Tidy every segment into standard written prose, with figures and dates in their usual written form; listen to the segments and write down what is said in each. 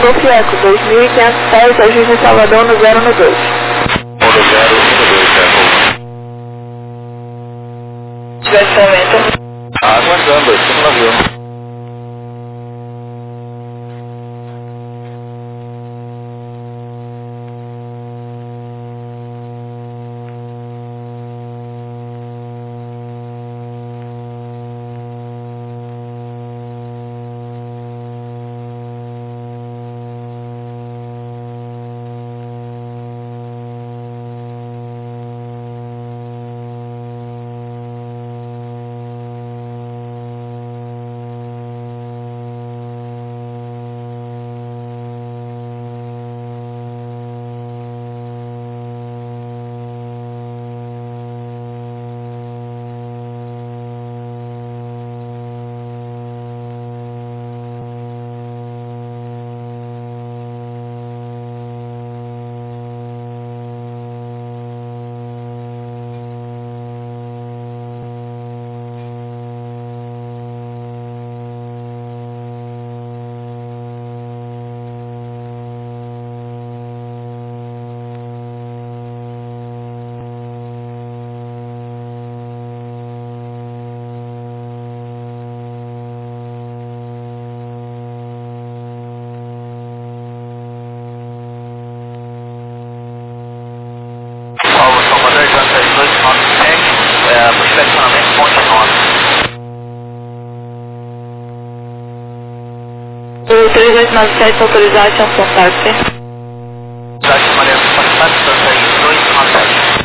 Golf Eco, 2.500 pés, ajuste em Salvador no 012. No 012, Direcionamento. Aguardando, aqui no avião. Posicionamento ponte 9. O 3897 autorization contact. Taxa Maria Passat, 297.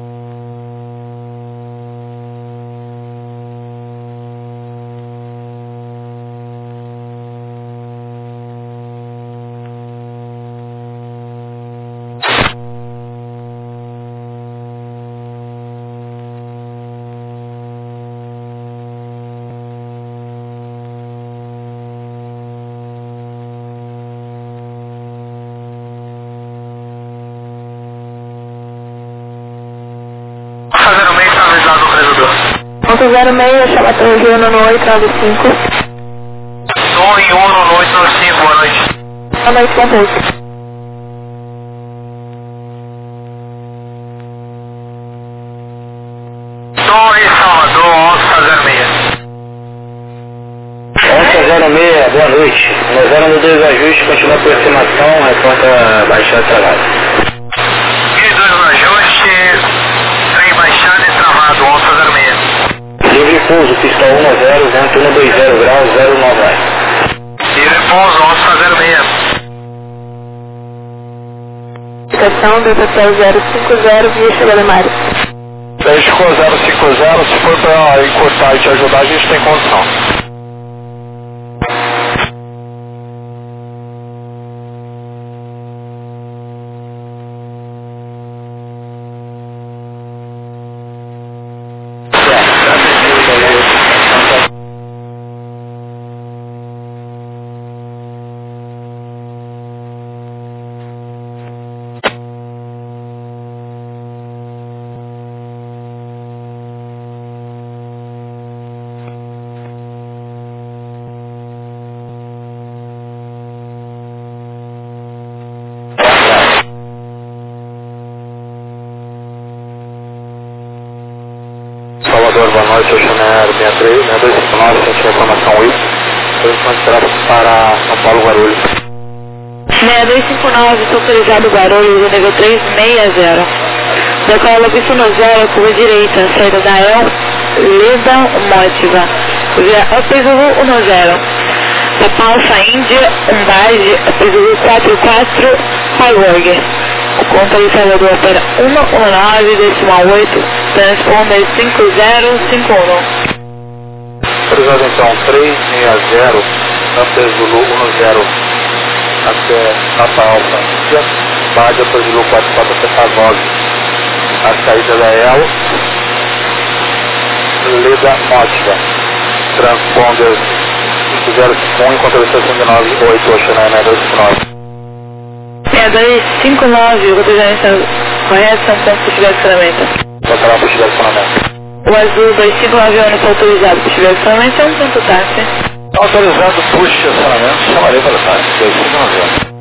Ponto 06, chama Torre no 895. Torre 1 no 895, boa noite. Boa noite, contato. Torre Salvador, Onça 06. Onça 06, boa noite. No 012 ajuste, continua por estimação, reporta baixar trabalho. 2 no ajuste, trem baixado e travado, Onça 06. Livre pouso, pista 1 a 0, vento 120 graus, 09 ar. Livre pouso, Onça 06. Estação DPC 050, via chegada Mário. México 050, se for para encurtar e te ajudar, a gente tem condição. Salvador, boa noite, eu chamei a 63, 259, senti a informação 8. Posição de tráfego para São Paulo, Guarulhos. 6259, estou autorizado Guarulhos, do nível 360. Decola pista no 0, curva direita, saída da El, Leda, Mótiva. Via Apesuru 10. Da Palsa Índia, base, Apesuru 44, Highway. O controle Salvador para 119,8, transponder 5051. Autorizado então 360, Apesuru 10, até Napa Alta Índia, base Apesuru 44 até Savog. A saída da El, Leda, Mótiva. Transponder 5051, controle 698, Oceana 259. 6259, o autorizamento correto, São Paulo, se tiver ferramenta. Botará para estiver funcionamento. O azul 259 está autorizado, se tiver ferramenta, é um ponto táxi. Autorizado push de acionamento, chamarei para trás, 2590.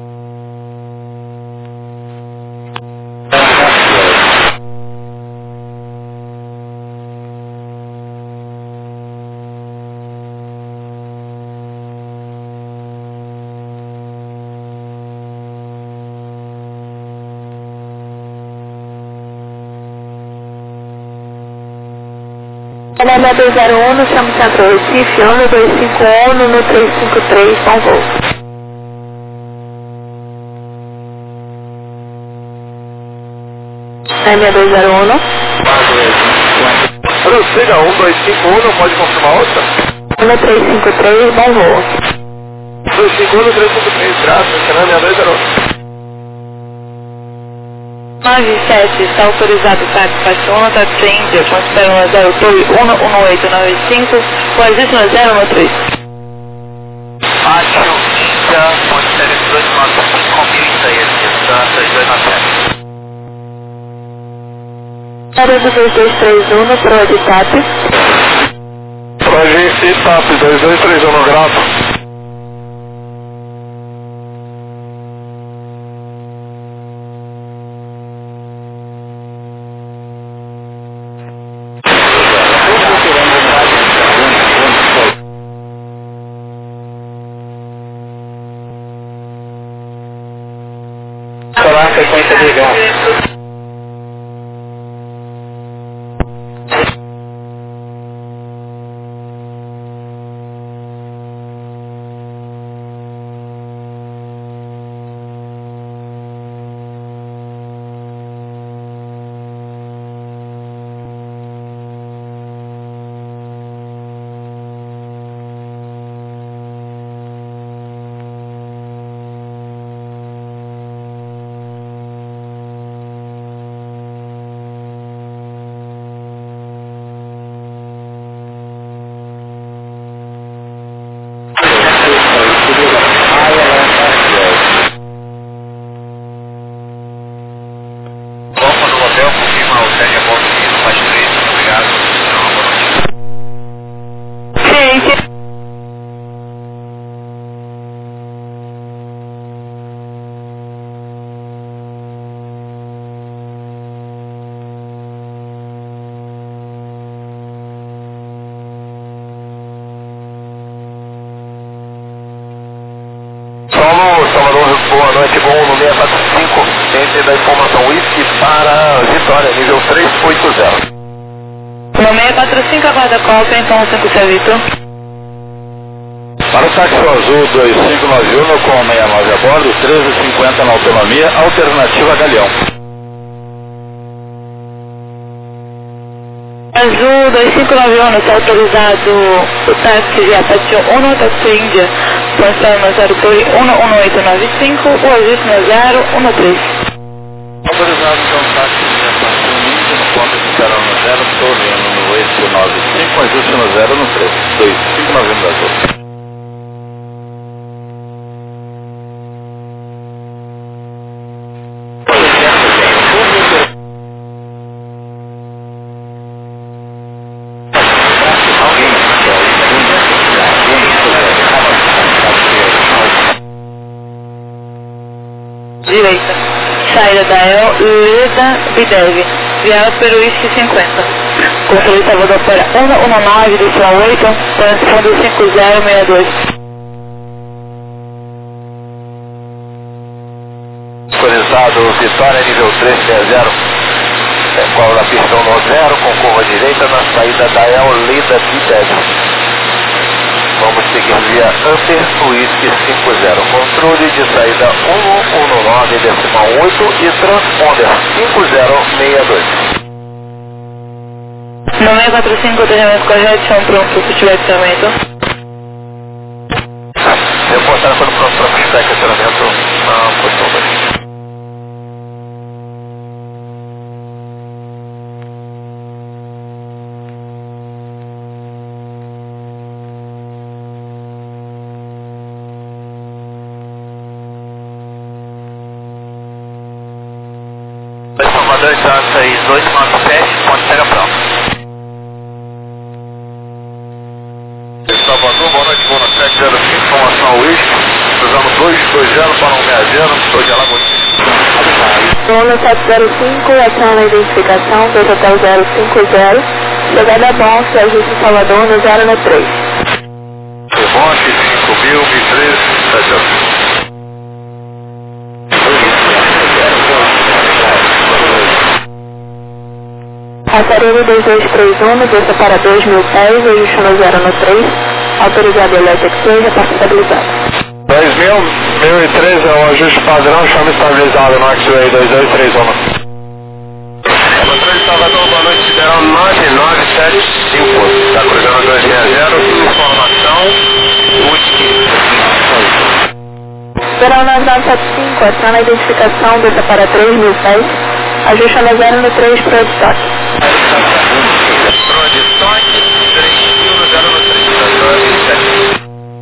Canal 201 no Chamo Centro Recife, ano 251 no 353, bom voo. Canal 201. Alô, siga 1251, pode confirmar outra? No 353, bom voo. 251 no 353, graças, canal 201. 97, está autorizado o táxi Paixona, táxi Índia, considerando 0 Torre 11895, o ajuste no 013. Pátio Índia, considere 295, 1006, distância 297. Área do 2231, para o Editap. Projeto Itap 2231, grato. Será a sequência legal. Boa noite, bom no 645, entre da informação whisky para Vitória, nível 380. No 645, aguarda cópia, então 5 serviço. Para o táxi azul 2591 com 69 a bordo, 1350 na autonomia, alternativa Galeão. Azul 2591, está autorizado o táxi via Pátio 1, táxi Índia, constando 0 Torre 11895, o ajuste no 013. Autorizado então o táxi via Pátio Índia, no ponto estarão no 0 Torre 11895, ajuste no 013, 2591 azul. Direita. Saída da El Leda Bidev. Viário Peruísque 50. Controle Salvador para 119 do São 8, transpondendo 5062. Autorizado Vitória nível 360. Qual da pistão no 0, com curva à direita na saída da El Leda Bidev. Vamos seguir via Upper Whisky 50, controle de saída 119,8 e transponder 5062. No 645, atendimento correto, chão pronto, se tiver acionamento. Reportar quando pronto para prestar acionamento na posição 2. Salvador, distância 297, ponte pega pronto. Salvador, boa noite, informação Whisky, cruzando 220 para 160, estou de Alagoas. Zona 705, ação na identificação, 2 hotel 050, chegada Bonte, ajuste Salvador no 093. Bonte, 5.000, 1013, 70. Passarinho 2231, desça para 2.000 pés, ajuste no 093, autorizado elétrico 6, repasse estabilizado. 10.000, 1013 é o ajuste padrão, chama estabilizado no X-Ray 2231. Controle de Salvador, boa noite, Sideral 9975, está cruzando 260, informação, Whisky. Sideral 9975, ação na identificação, desça para 3.000 pés, ajuste no 093 para o estoque. Pro de estoque, 3.000 no 093.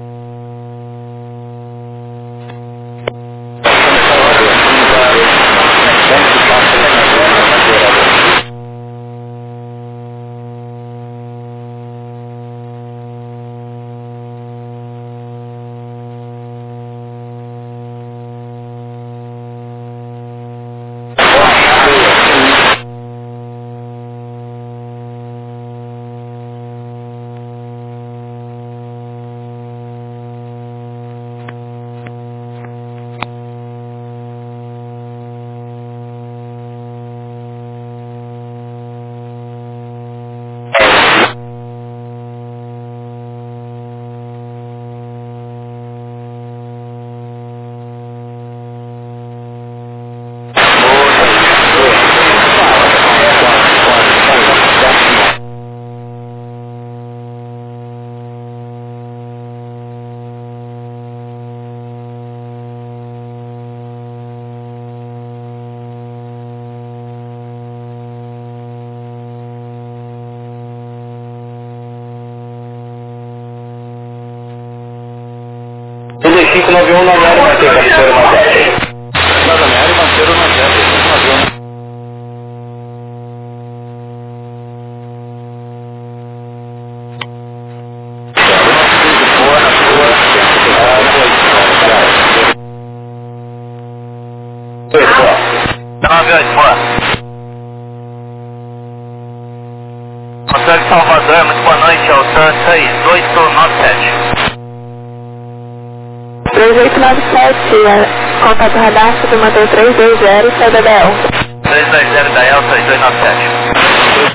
Tudo 591 na área, vai ter cabeceira na área. Nada, minha área, parceiro, não adianta, Conselho de Salvador, muito boa noite, Altan 6897. 3897, contato radastro do motor 320, saída da El. 320 da El 6297.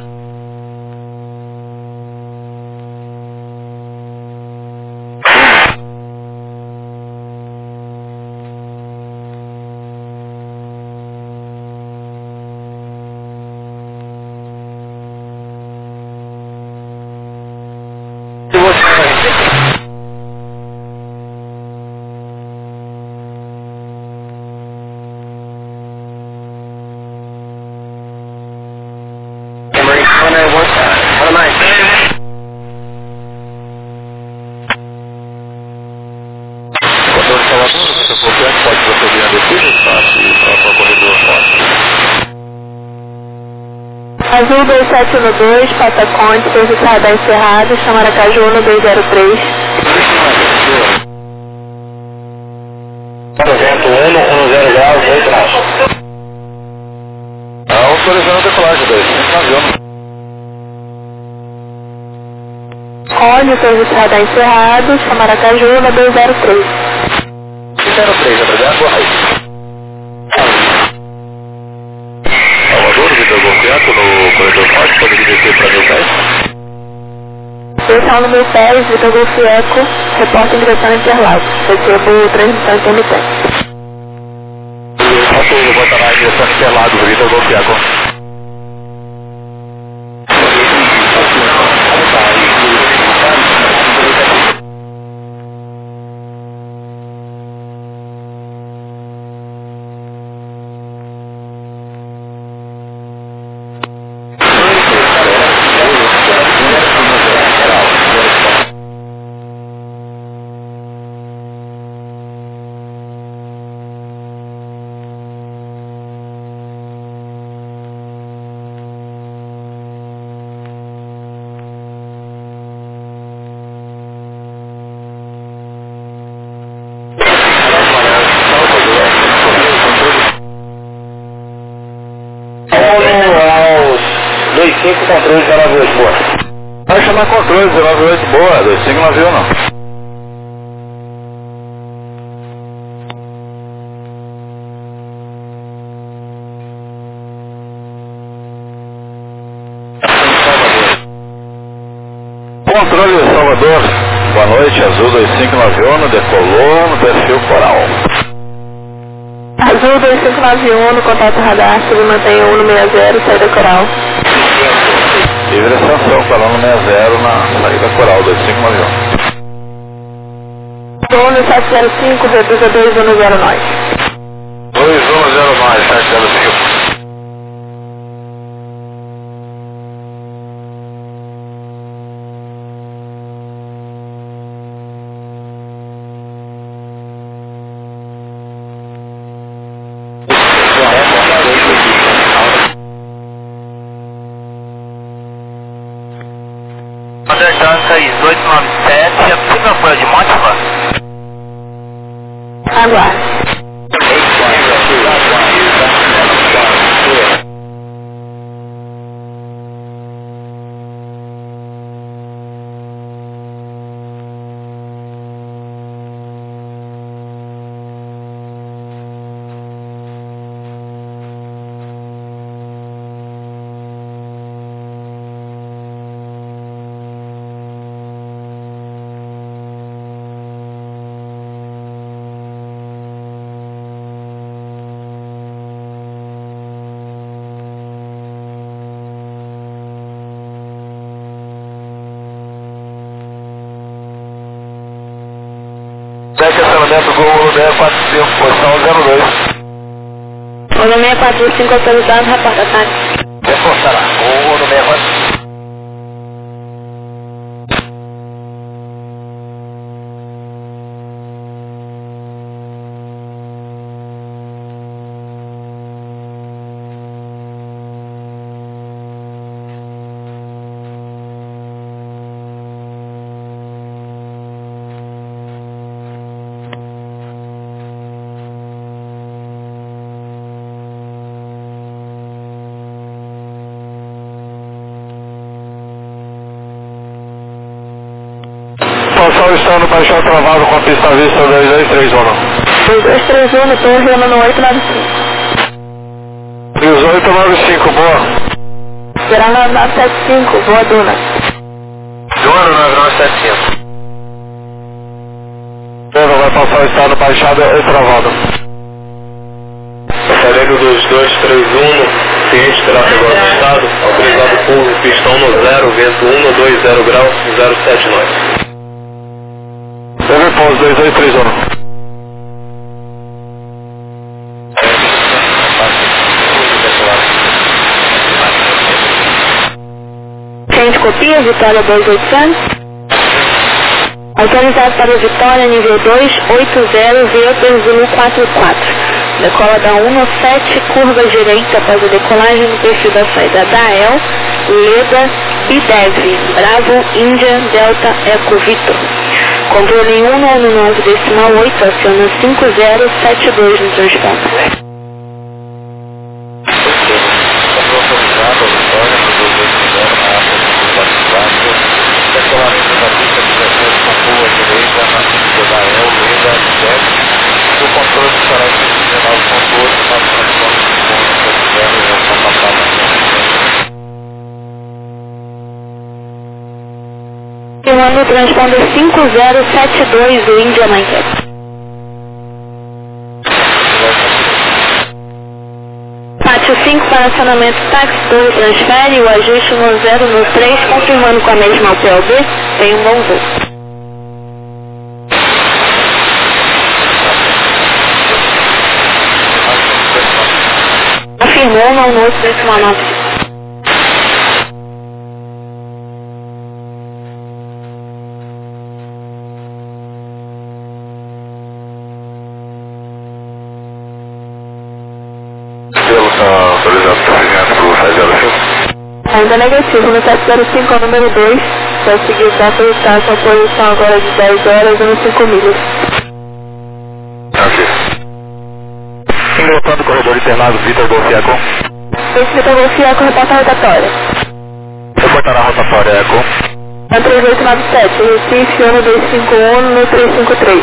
Pode proceder a descida, para o corredor Azul 2712, Pataconte, registrada encerrado, Chamaracaju no 203. 101 graus, 2 graus. Autorizando a decolagem daí, Cone, registrada encerrado, Chamaracaju no 203. 03, obrigado, boa noite. Salvador, Vitor Gonçalves, no corredor norte, pode descer para 1010? Direção no 1010, Vitor Golfieco, repórter em direção a Interlagos. Recebo transmissão intermitente. Ok, vou estar na direção de Interlagos, Vitor Gonçalves. controle 098, boa. Vai chamar controle 098, boa, 2591. Controle Salvador, boa noite, Azul 2591, decolou no perfil coral. Azul 2591, contato radar, se mantém 160, saída coral. Livre extensão, falando 60 na saída coral 2591. 1705, reduza 2109. 2109, 705. Undertanca 2897, é possível apoio de Mótiva? Aguarde. Estacionamento Gol 645, posição 02. O nome 645 autorizado, reporta ataque. Reforçará, Gol 645. Passar o estando baixar travado com pista vista 2231. 2231, torre Romano 895. 1895, boa. Será 9975, boa Duna. Duna 9975. Vai passar o estado baixado e travado. Passareiro dos 231, ciente tráfego ajustado, autorizado pouso, pistão no 0, vento 120 graus, 079. Deve pouso 2231. Ciente copia, Vitória 2800. Autorizado para Vitória, nível 2, 80, Vento Zulu 44. Decola da 17, curva direita após a decolagem no perfil da saída da El, Leda e Deve, Bravo, Índia, Delta, Eco, Vitor. Controle 199,8, aciona 5072 no transponder. O controle estará funcionando com todos os Filmando o transponder 5072 do Índia Manquete. Pátio 5 para acionamento táxi 2 transfere o ajuste no 0 no 3, confirmando com a mesma UPLB, tem um bom voo. Afirmou no almoço desse manobra. Ainda negativo, no 705 ao número 2, vai seguir para ajustar com a posição agora de 10 horas e 5 milhas. Ok. Ingressando corredor internado Vitor Golfiacon. Esse Vitor Golfiacon, reporta rotatória. Reportar a rotatória Eco. 3897, Recife, ONU 251 no 353.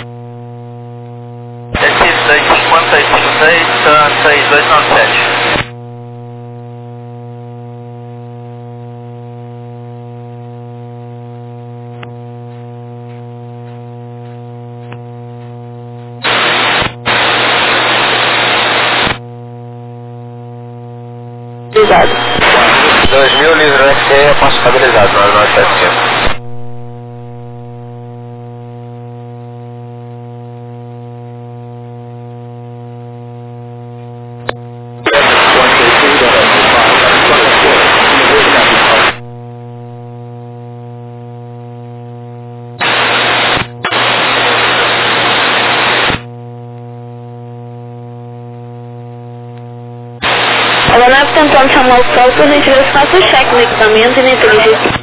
Recife 256, 6297. Obrigado. 2000 livre UFC, posso estabilizado, 9975. Agora nós tentamos chamar o sol para a gente ver se faça o cheque no equipamento e na inteligência.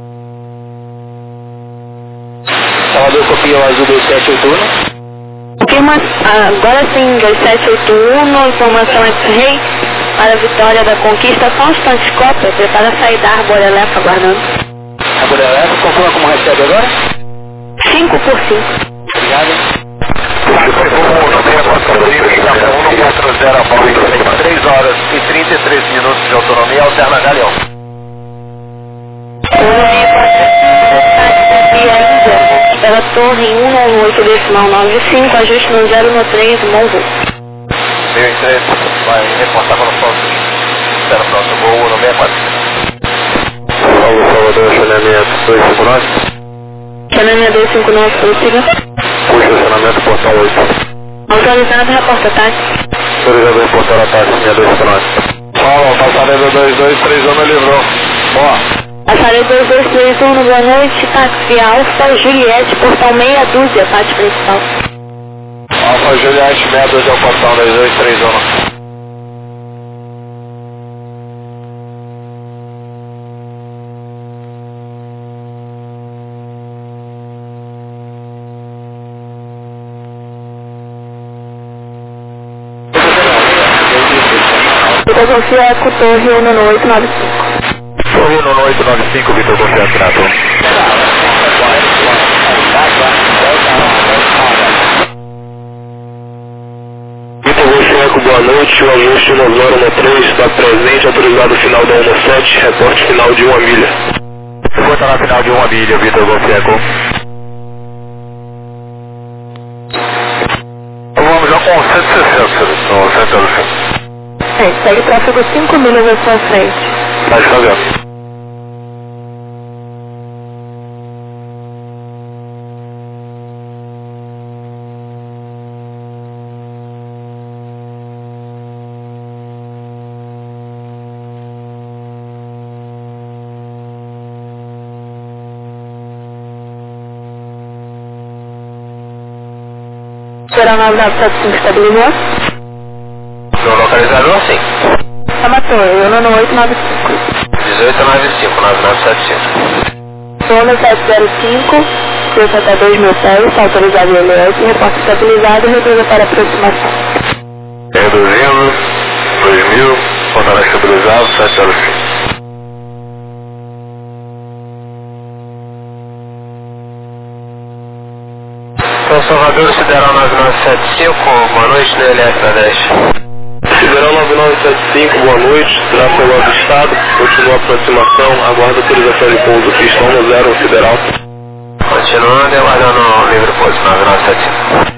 Salvador, copia o azul 2781. Agora sim, 2781, informação X-Ray para a vitória da conquista. Só um instante, cópia, prepara a sair da Arbora Lefa aguardando. Arbora Lefa, confirma como recebe agora? 5 por 5. Obrigado. Segundo, tem a construção livre, está com 140 a Paulo, 3 horas e 33 minutos de autonomia, alterna Galeão. Pela torre 198,95, ajuste no 013, Monvo. 1003, vai reportar para o ponto. Espera pronto, voo no 64. Salvador, chaneamento 259. Chaneamento 259, possível. Puxa, estacionamento portão 8. Autorizado, reporta táxi. Autorizado, reportar a táxi, 6259. Fala, passarela 2231 livrou. Boa. Passarela 2231, boa noite, táxi Alfa Juliette, portão meia dúzia, parte principal. Alfa Juliette, meia dúzia, é o portão 2231. Vitor Confia Eco, torre 19895. Torre 19895, Vitor Confia Trato. Vitor Confia Eco, boa noite. O ajuste no 013 está presente, autorizado final da 17, reporte final de 1 milha. Reporta na final de 1 milha, Vitor Confia Eco. Vamos já com 160, no centro do fim. Segue tráfego 5 milhas à sua frente. Pode fazer. Será 9975 estabilizou? No localizador, sim. Amator, 19895. 1895, 9975. Zona 705, 62 mil pés, autorizado em LS, reporte estabilizado e reduza para aproximação. Reduzindo, 2000, portal estabilizado, 705. Então, Salvador, Sideral 9975, boa noite, no LS da 10. Sideral 9975, boa noite, tráfego avistado, continua a aproximação, aguarda autorização de pouso, pistão no 0, Sideral. Continuando e aguardando o livre pouso, 9975.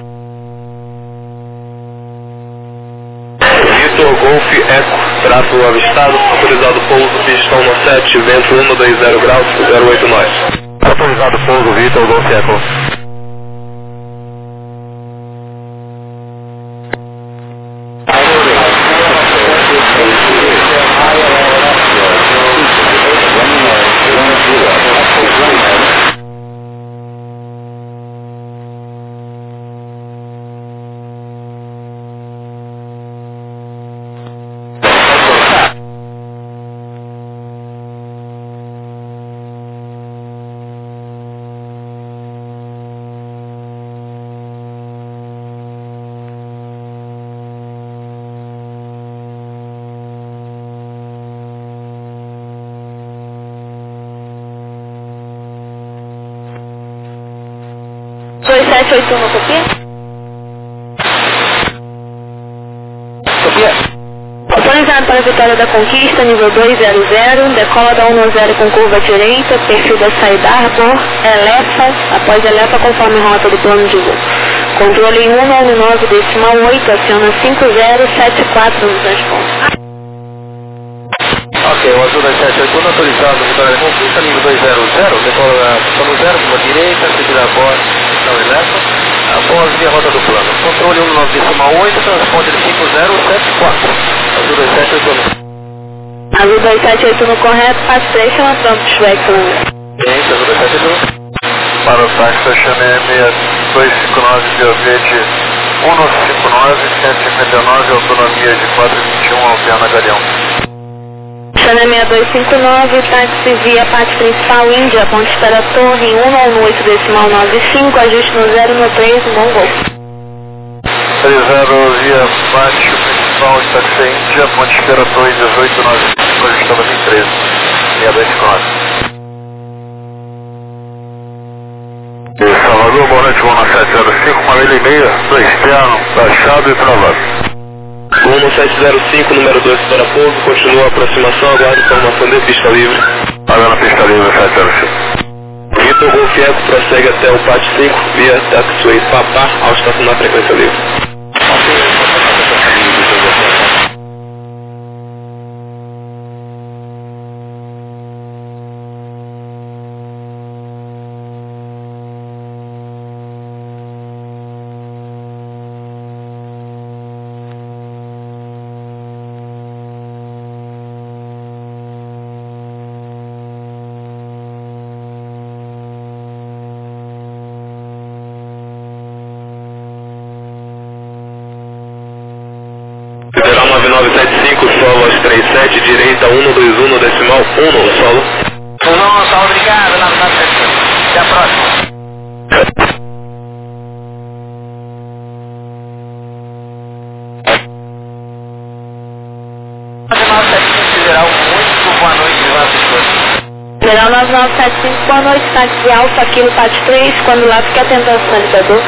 Vitor Golf Eco, tráfego avistado, autorizado pouso, pistão no 7, vento 120 graus, 08 nós. Autorizado pouso, Vitor Golf Eco. 781, copia? Copia. Autorizado para a Vitória da Conquista, nível 200, decola da 190 com curva direita, perfil da saída Arbor, Elefa, após Elefa conforme rota do plano de voo. Controle em 199,8, aciona 5074 nos transportes. Ok, o azul da 781 autorizado, Vitória da Conquista, nível 200, decola da plano 0, curva direita, seguida Arbor, não Elefa, após via rota do plano. Controle 199,8, transporte de 5074. Azul 2781. Azul 2781 correto, passo 3, chama pronto, Schweckland. Bem, azul 2781. Para o táxi, Xané 6259, Biovete 159, 159, autonomia de 421, Alpiana Galeão. Xané 6259, táxi via parte principal, Índia, ponte espera torre, em 118,95, ajuste no 013, bom voo. 30 via parte principal, táxi Índia, ponte espera torre 1895, ajustando em 13, 6259. Salvador, boa noite, voo na 705, uma milha e meia, do externo, baixado e travado. Voo no 705, número 2 para pouso, continua a aproximação, aguardo informação de pista livre. Paga na pista livre, 705. Vitor Golf Eco prossegue até o PAT 5, via Taxiway Papá, ao estacionar frequência livre. Federal 9975, solo aos 37, direita 121 no decimal 1 no solo. Tá obrigado, 9975. Até a próxima. Federal, muito boa noite, Federal 9975, boa noite, táxi Alfa, Kilo PAT 3, quando lá fique atento ao sinalizador.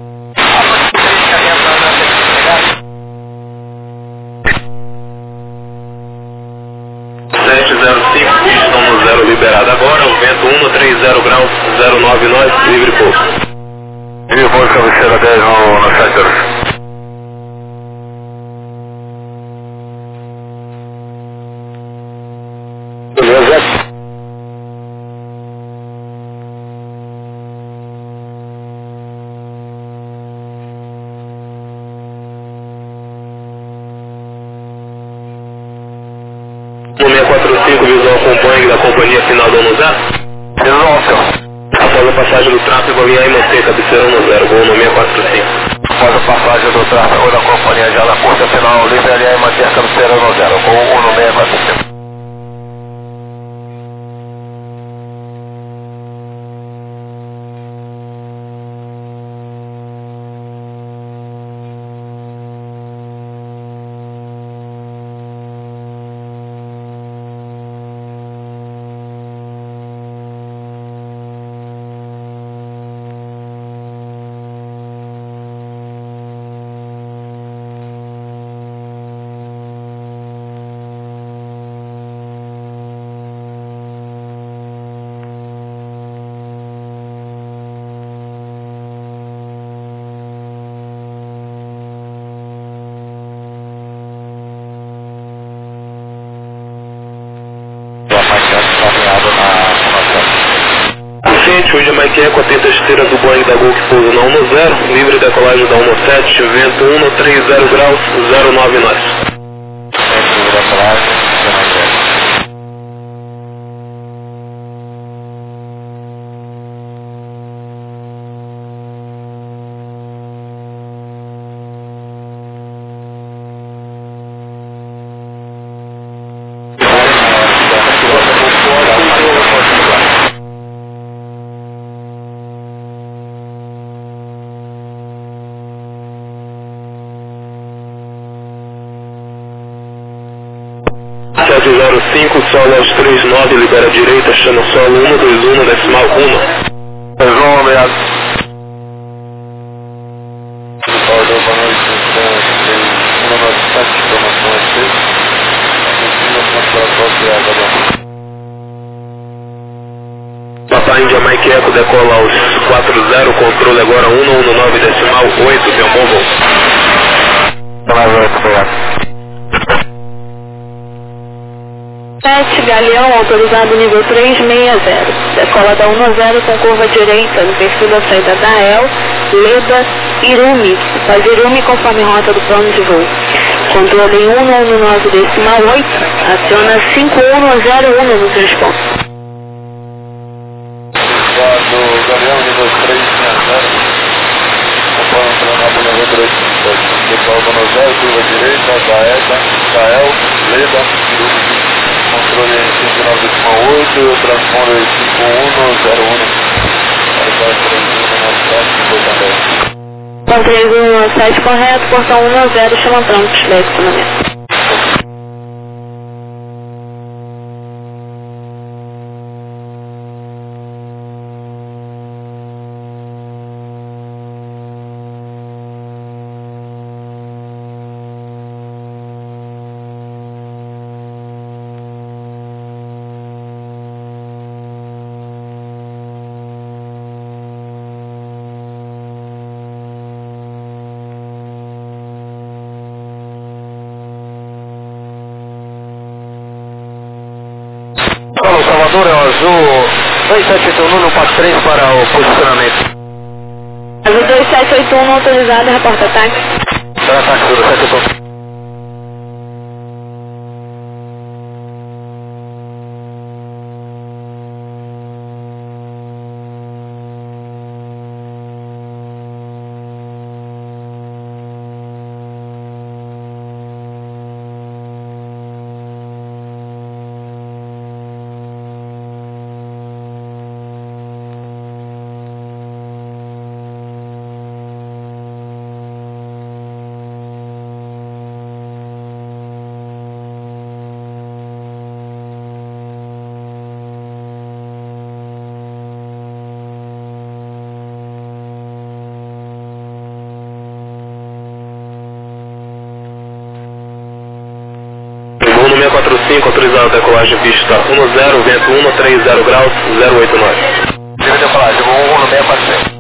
705, pistão no 0 liberado agora, o vento 130 graus, 099, livre pouso. Livre pouso, cabeceira 10 no 705. Beleza? No 645, visão com Boeing da companhia final do 10. Após a passagem do tráfego, alinhar e manter cabeceira 10, voo no 645. Após a passagem do tráfego da companhia já na curta final, livre alinhar e manter cabeceira 10, voo no 645. O Jamaica Eco atenta a esteira do Boeing da Gol que pousa na 10, livre decolagem da 17, vento 130 graus, 099. Livre decolagem, Jamaica Eco. Solo aos 39, libera a direita, chama solo 121 no decimal 1. Obrigado. Mike Eco decola aos 40, controle agora 119,8, tem um bom voo. Obrigado. 7, Galeão, autorizado nível 360. Decola da 10 com curva direita no perfil da saída da El, Leda, Irumi. Faz Irumi conforme rota do plano de voo. Controle 119,8, aciona 5101 no transponder. Galeão, nível 360. Conforme planado nível 360. Decola da 10, curva direita, da El, Leda, Irumi. Controle 59,8, transponder 5101. Portão 3117 correto, portão 10 chama pronto, estacionamento. Salvador, é o azul 2781 no passo 3 para o posicionamento. Azul 2781 autorizado, reporta ataque. Será ataque do 781. Voo 645, autorizado a decolagem pista 10, vento 130 graus, 089. Nível de decolagem, voo 1 no 645.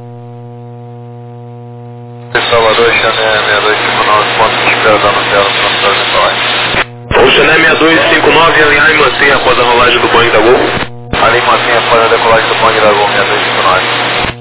Salvador, Chané 6259, ponto de espera da Nutella, transporte de decolagem. O Chané 6259, alinhar e manter após a rolagem do Boeing da Gol. Alinhar e manter após a decolagem do Boeing da Gol 6259.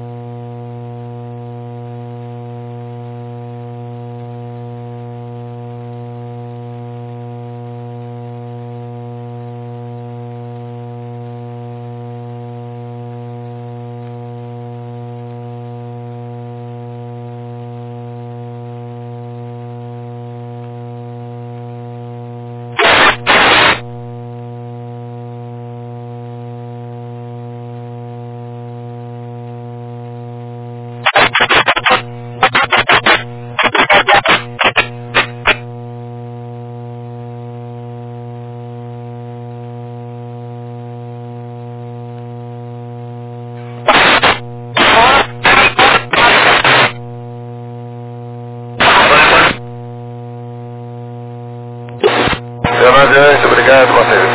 Adiante, obrigado, Matheus.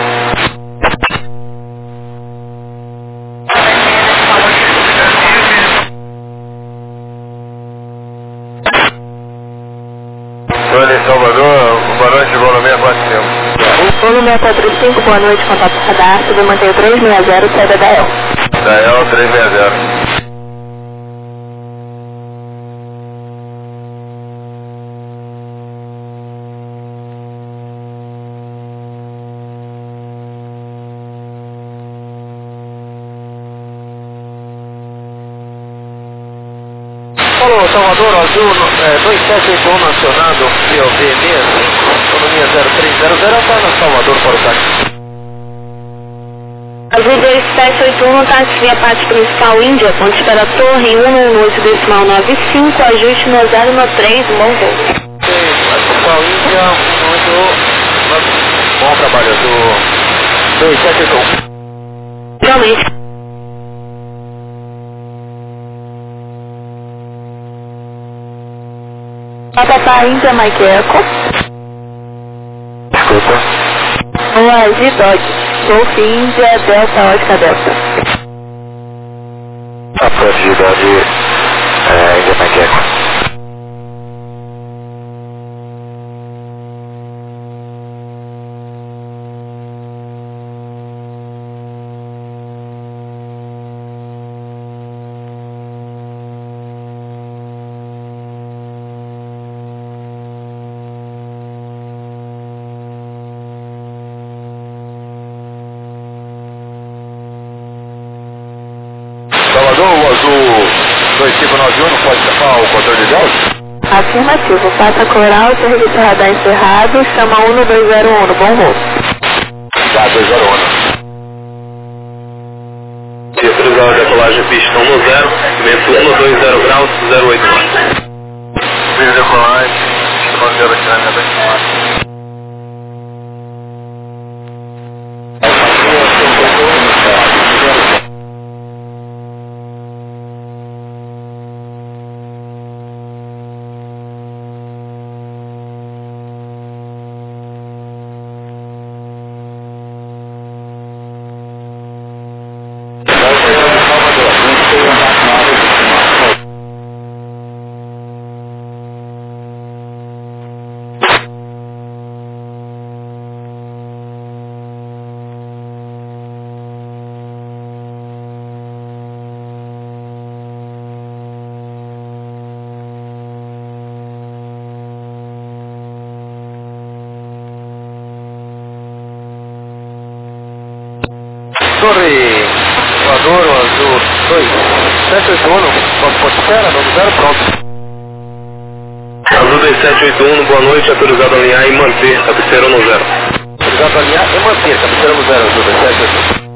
Salvador, boa noite, voo no 645. Voo 645, boa noite, contato radar, sobre manter 360, saída da El. Da El 360. Salvador, azul 2781 acionado, POV 65, autonomia 0300, está na Salvador para o táxi. Azul 2781, táxi via parte principal Índia, ponto de espera torre 118,95, ajuste no 013, bom voo. Principal Índia, bom trabalho, azul 2781. Realmente. Papá Índia, Mike Eco. Desculpa. Dog, Golf Índia, Delta, Oscar Delta. unidade Índia Mike Echo. Salvador, o azul 2591 não pode chamar o controle de áudio? Afirmativo, passa coral, serviço radar encerrado, chama 1201, bom voo. Tá, 201. Autorizar a decolagem pistão no 0, vento 120 graus, 08 knots. Vira decolagem, pistão 0 aqui na minha benchmark. Torre voador, azul 2, 781, Potiguara, no 0, pronto. Azul 2781, boa noite, autorizado a alinhar e manter, cabeceira no 0. Autorizado a alinhar e manter, cabeceira no 0, azul 2781.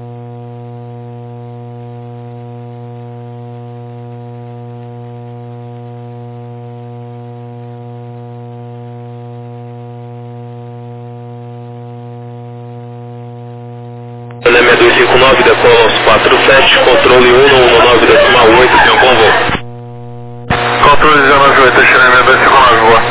LM 259, decola aos 47, controle 119,8, tem um bom voo. Controle 198, LM 259, boa.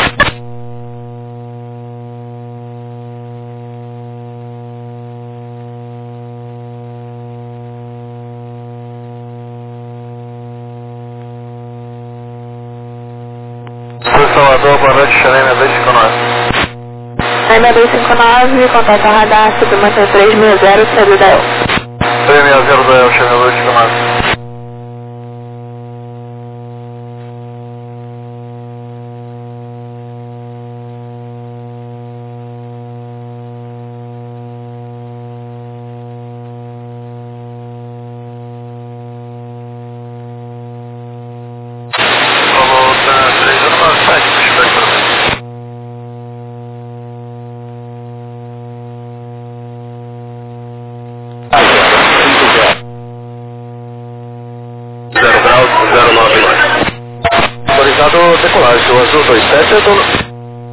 Salvador, boa noite, LM 259. LM 259, contato a radar, submanter 360, saída da El. 360 da El, chama 259. Falou, tá 397, puxback pra mim. Autorizado decolagem, o azul 27 eu tô...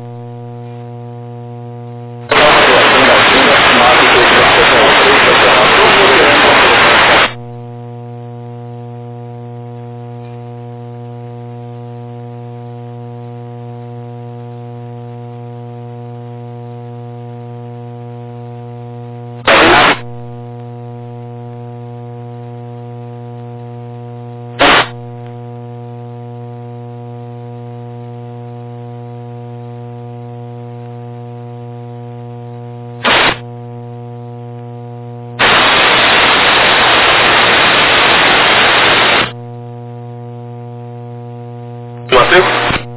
Matheus?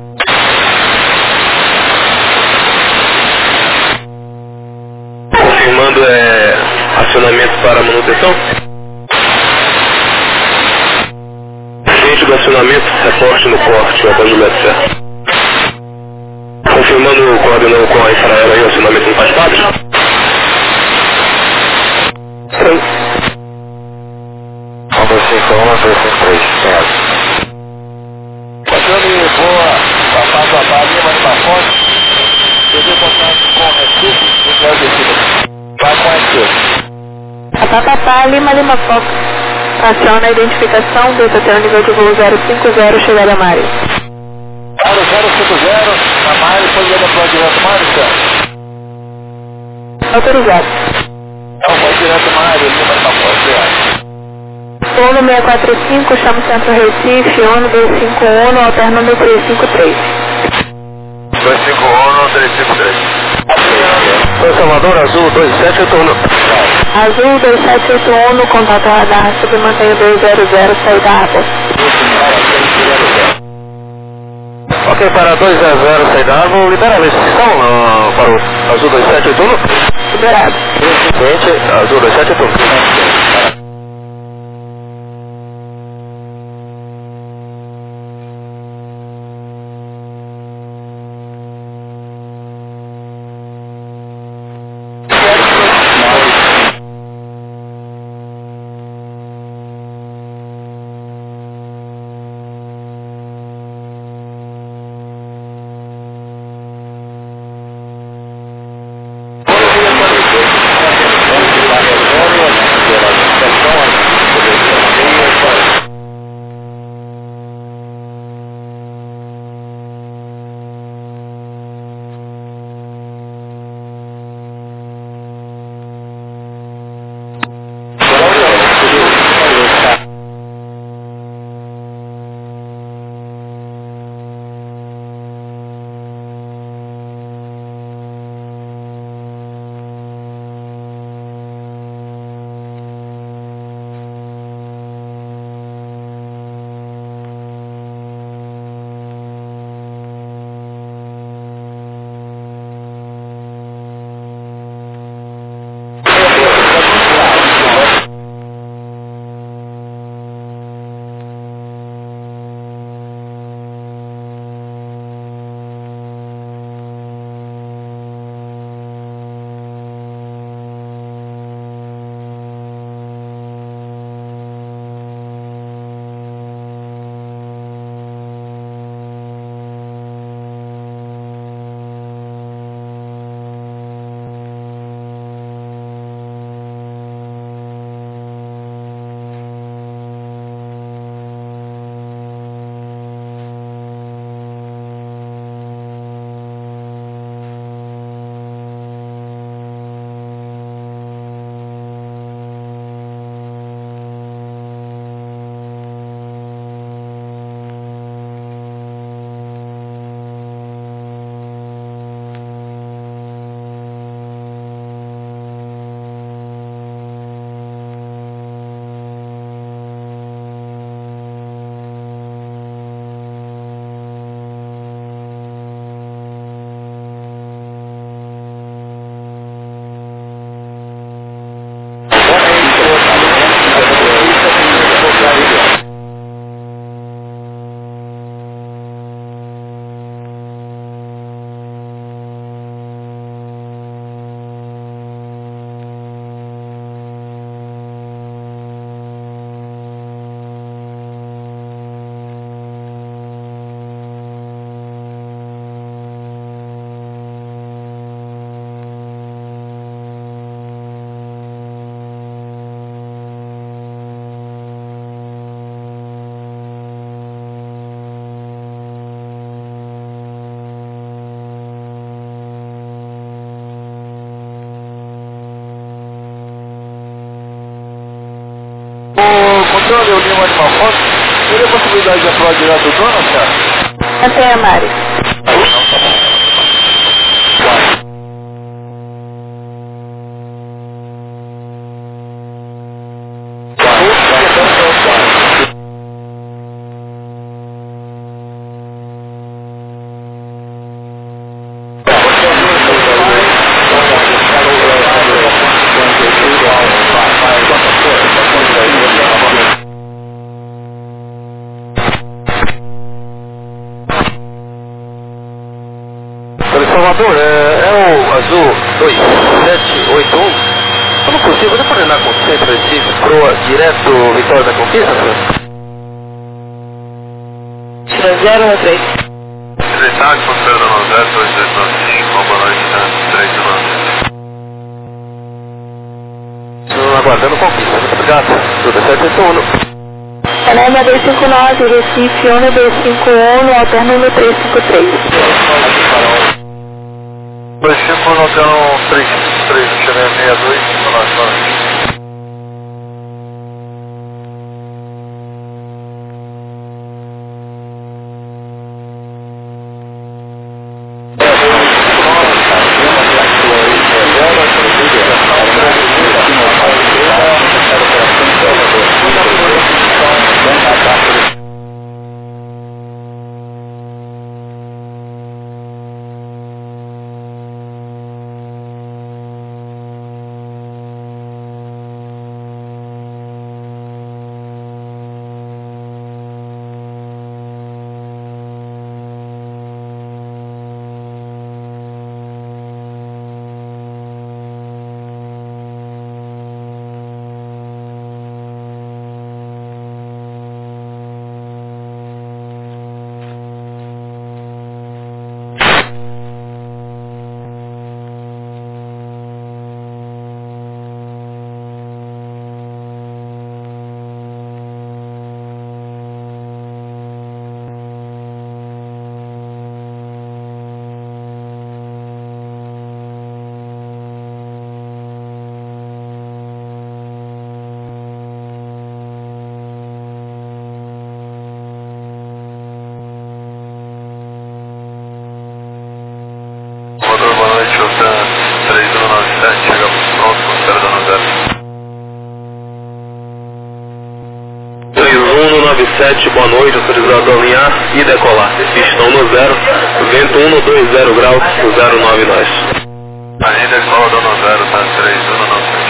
Confirmando acionamento para manutenção. Gente do acionamento, reporte no corte, o Juliette certo. Confirmando, coordenando com a Israel aí, o acionamento no faz parte. Vamos 51, 253, certo. Bacana, boa, passo a barra, lima de Mafonte, teve contato com o Recife, e Cláudio Descida. Vai com a Recife. A Papapá, Lima Lima Fox, aciona a identificação, desce até o nível de voo 050, chegada a Mário. 0050, na Mário, foi direto para o direto Mário, certo? Autorizado. Não, foi direto Mário, Lima de Mafonte, certo. Paulo 645, chamo Centro Recife, ONU 251, alternância 353. 251, 353. São Salvador, Azul 27881. Azul 2781, contato radar, submantenha 200, saída água. Ok, para 200, saída água, libera a restrição para o Azul 2781? Liberado. Gente, Azul 2781. Controle, eu li uma foto. Teria a possibilidade de aprovar direto do dono, cara? Até a Mari. Salvador, é o Azul 2781. Eu não consigo, vou coordenar com o Centro Recife, proa direto Vitória da Conquista, senhor? Tira 013. Detalhe, considerando no 0295, boa noite, 3 Estou aguardando Conquista, muito obrigado. Azul 2781. Panema 259, Recife, ONU 251, alternância 353. 25 no hotel 362, internacional. 17, boa noite, autorizado a alinhar e decolar. Pistão no 0, vento 120 graus, 09 nós. Ali decola no 0, tá 3193.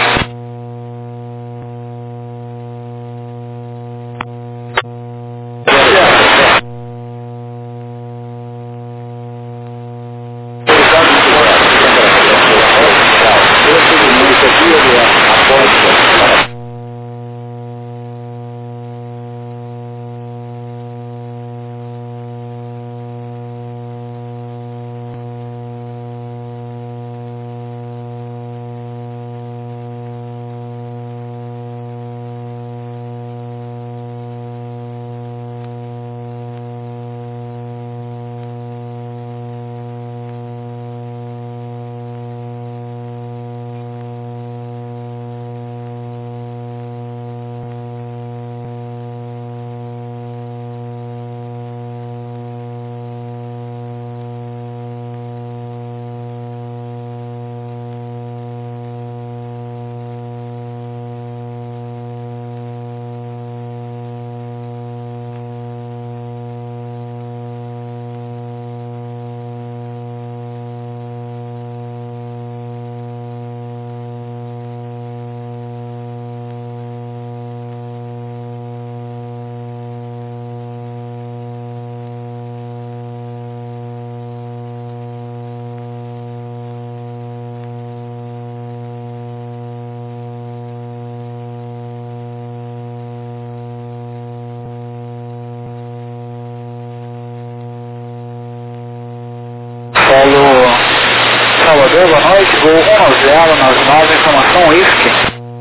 Salvador, boa noite, Gol 1099, informação whisky.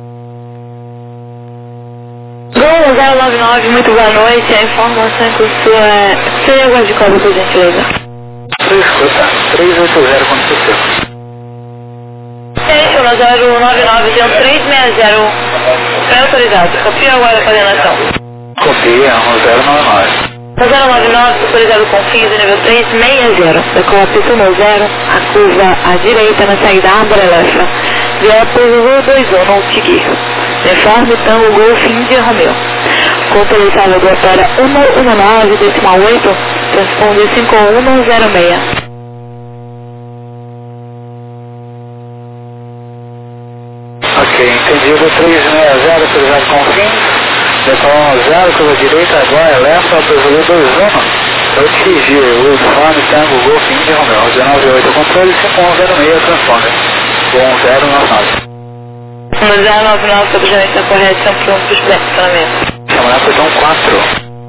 Gol 1099, muito boa noite, a informação que o senhor é... Seria água de cobre, por gentileza? Escuta, 380 quando você tem. O 1099 tem um 360 pré-autorizado, copia agora a coordenação. Copia, 1099. 099, autorizado com fins do nível 360, decola pista no 0, a curva à direita na saída Ambrelefa, via Polo 21, Tigui. Informe Tango Golf Índia Romeo. Controle Salvador para 119,8, responde 5106. Ok, entendido, 360, autorizado com fins. Decola 0, curva direita, agora left, Polo 21. Eu atingi o uniforme Tango Golf Índia Romeo, 198, controle 5106, transponder. Com 1099. 099, sobre gerência correção para um estacionamento. Chamar por 4.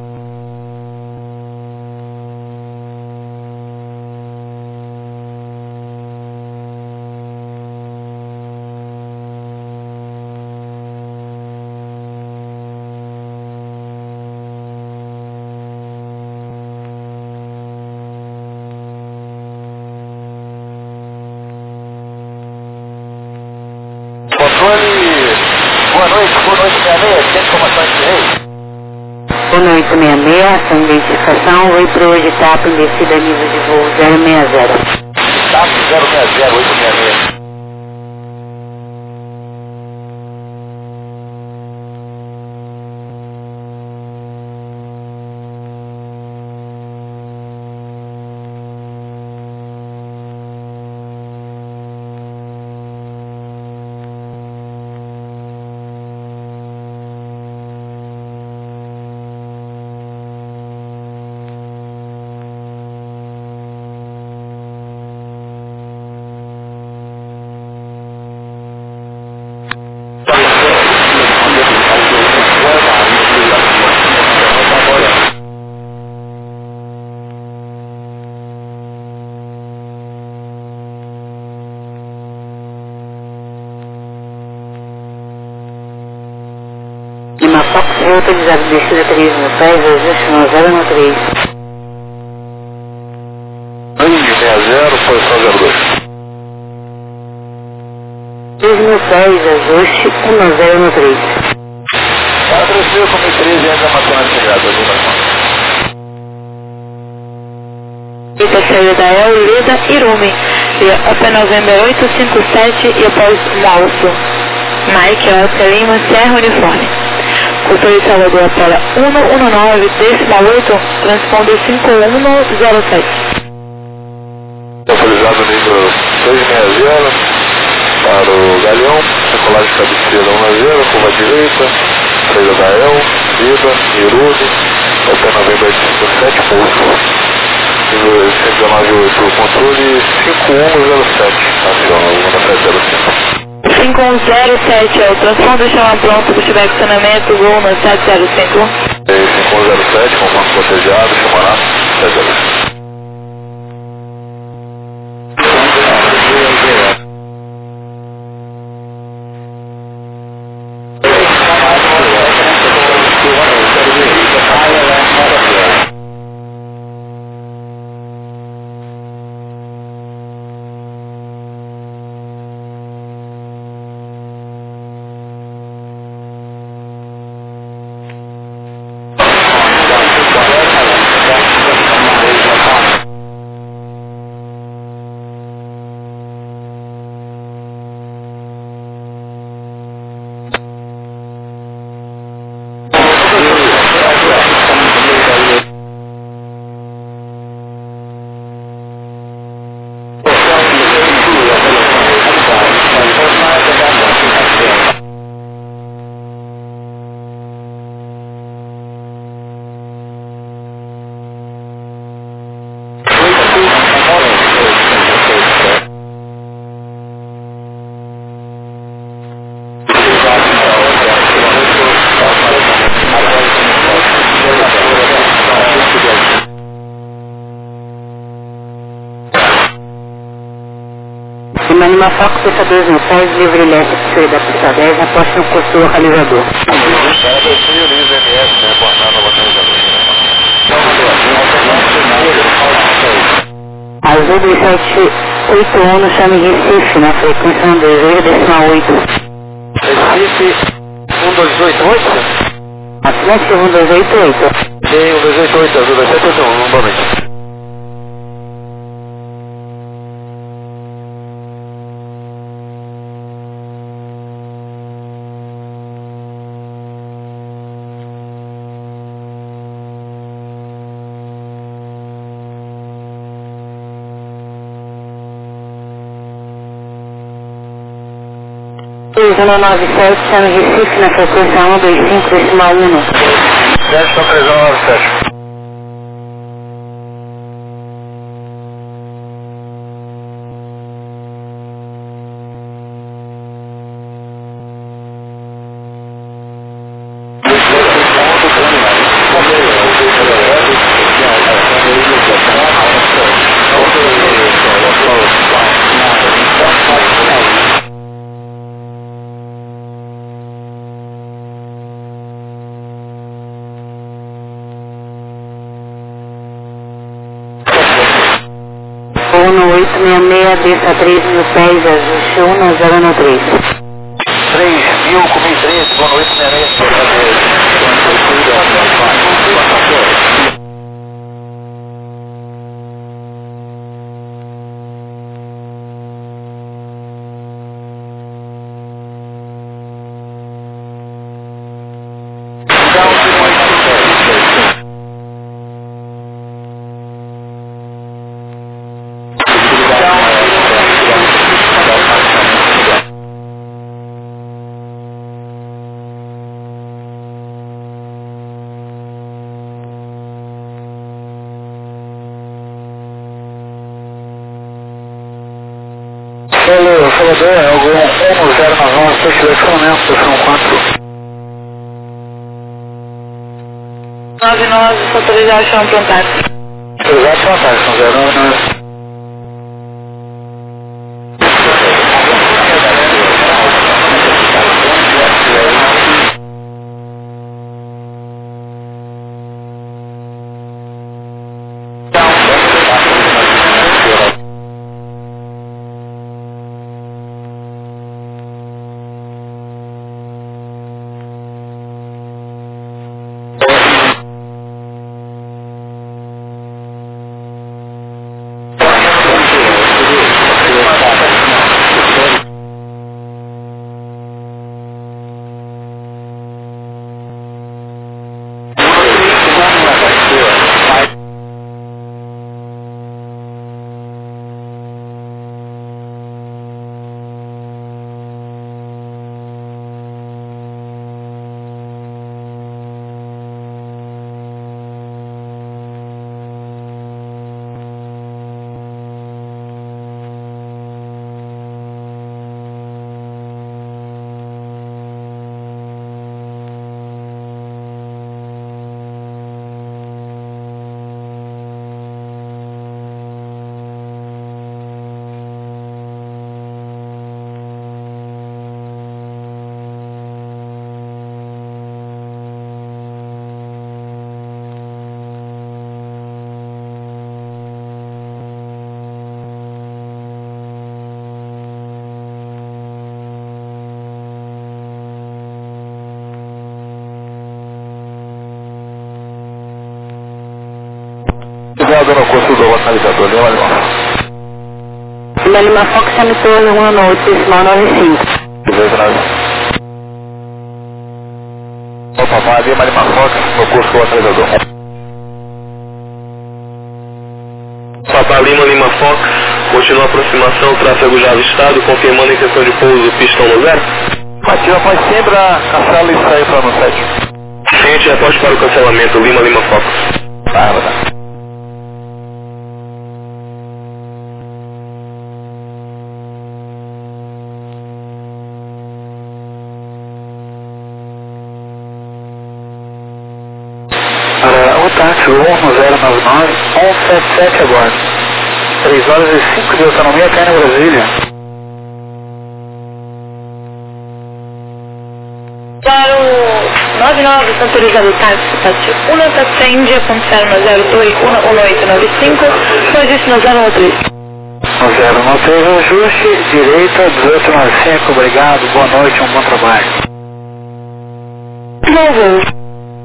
Boa noite, 66, tem informações de rei? Boa noite, 66, essa identificação vai para hoje etapa em descida nível de voo 060. Etapa 060, 866. Lima Fox foi autorizado descida 3 mil pés, ajuste no 013. 260, posição 02. 3 mil pés, ajuste 1013. 4.000 com 13 ainda matando a chegada, Lima. Eita, saída da El, Leda, Irume, via OP November 857 e após Malso. Mike, Alta Lima, Serra Uniforme. Controle Salvador para 119,8, transponder 5107. Autorizado nível 260 para o Galeão, decolagem cabeceira 1-0, curva direita, saída da El, Vida, Mirudo, Hotel Novembro 7, Pulso. Nível 119,8, controle 5107, aciona o 1705. 5107 é o transponder chama pronto, se tiver estacionamento, voo no 705. 5107, conforme protejado, chamará 705. Manima Foco, pista 2 no pés, livre leste, da pista 10, aposta no curso do localizador. Azul 2781 no chame Recife, na frequência 128,8. Recife 1288? Atlético 1288. Sim, 1288, Azul 2781, boa noite. Zona 97, chame Recife, na frequência 125,1. 7 para 3097. No 866, desça 3 mil pés, ajuste 1093. 3.000, comi 13, boa noite, minha Salvador, é algum 1091, estou te telefonando, posição 4. 99, autorizar o chão prontar. Exato, fantástico, são 099. seguindo no curso do localizador Lima Lima Fox. Lima Lima Fox, emissor 1 noite, decimal 95. Opa, vai Lima Lima Fox no curso do localizador. Papa Lima Lima Fox, continua a aproximação, tráfego já avistado, confirmando a intenção de pouso, pistão no 0. Matilha, faz sempre a cancela e sair para no 7. Frente, reporte para o cancelamento, Lima Lima Fox. Tá, vai dar. Para o táxi 11099, 177 agora. 3 horas e 5 de autonomia, cai na Brasília. Para o 99, está autorizado o táxi, táxi 1, atende a pontuar no 02, 1895, depois isso no 013. No 013, ajuste, direita, 1895, obrigado, boa noite, bom trabalho. Não vou.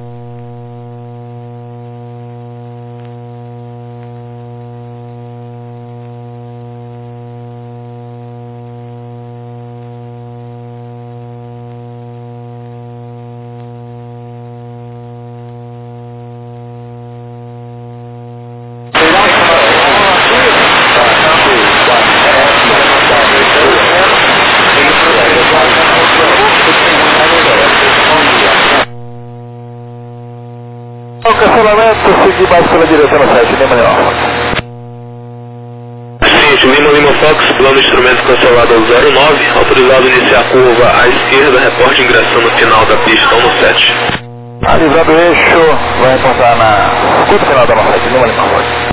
O cancelamento, seguir mais pela direção no 7, Lima Lima Fox. Seguinte, Lima Lima Fox, plano de instrumento cancelado ao 09, autorizado a iniciar a curva à esquerda, reporte ingressando no final da pista no 7. Avisando o eixo, vai encontrar na curva final da 7, Lima Lima Fox.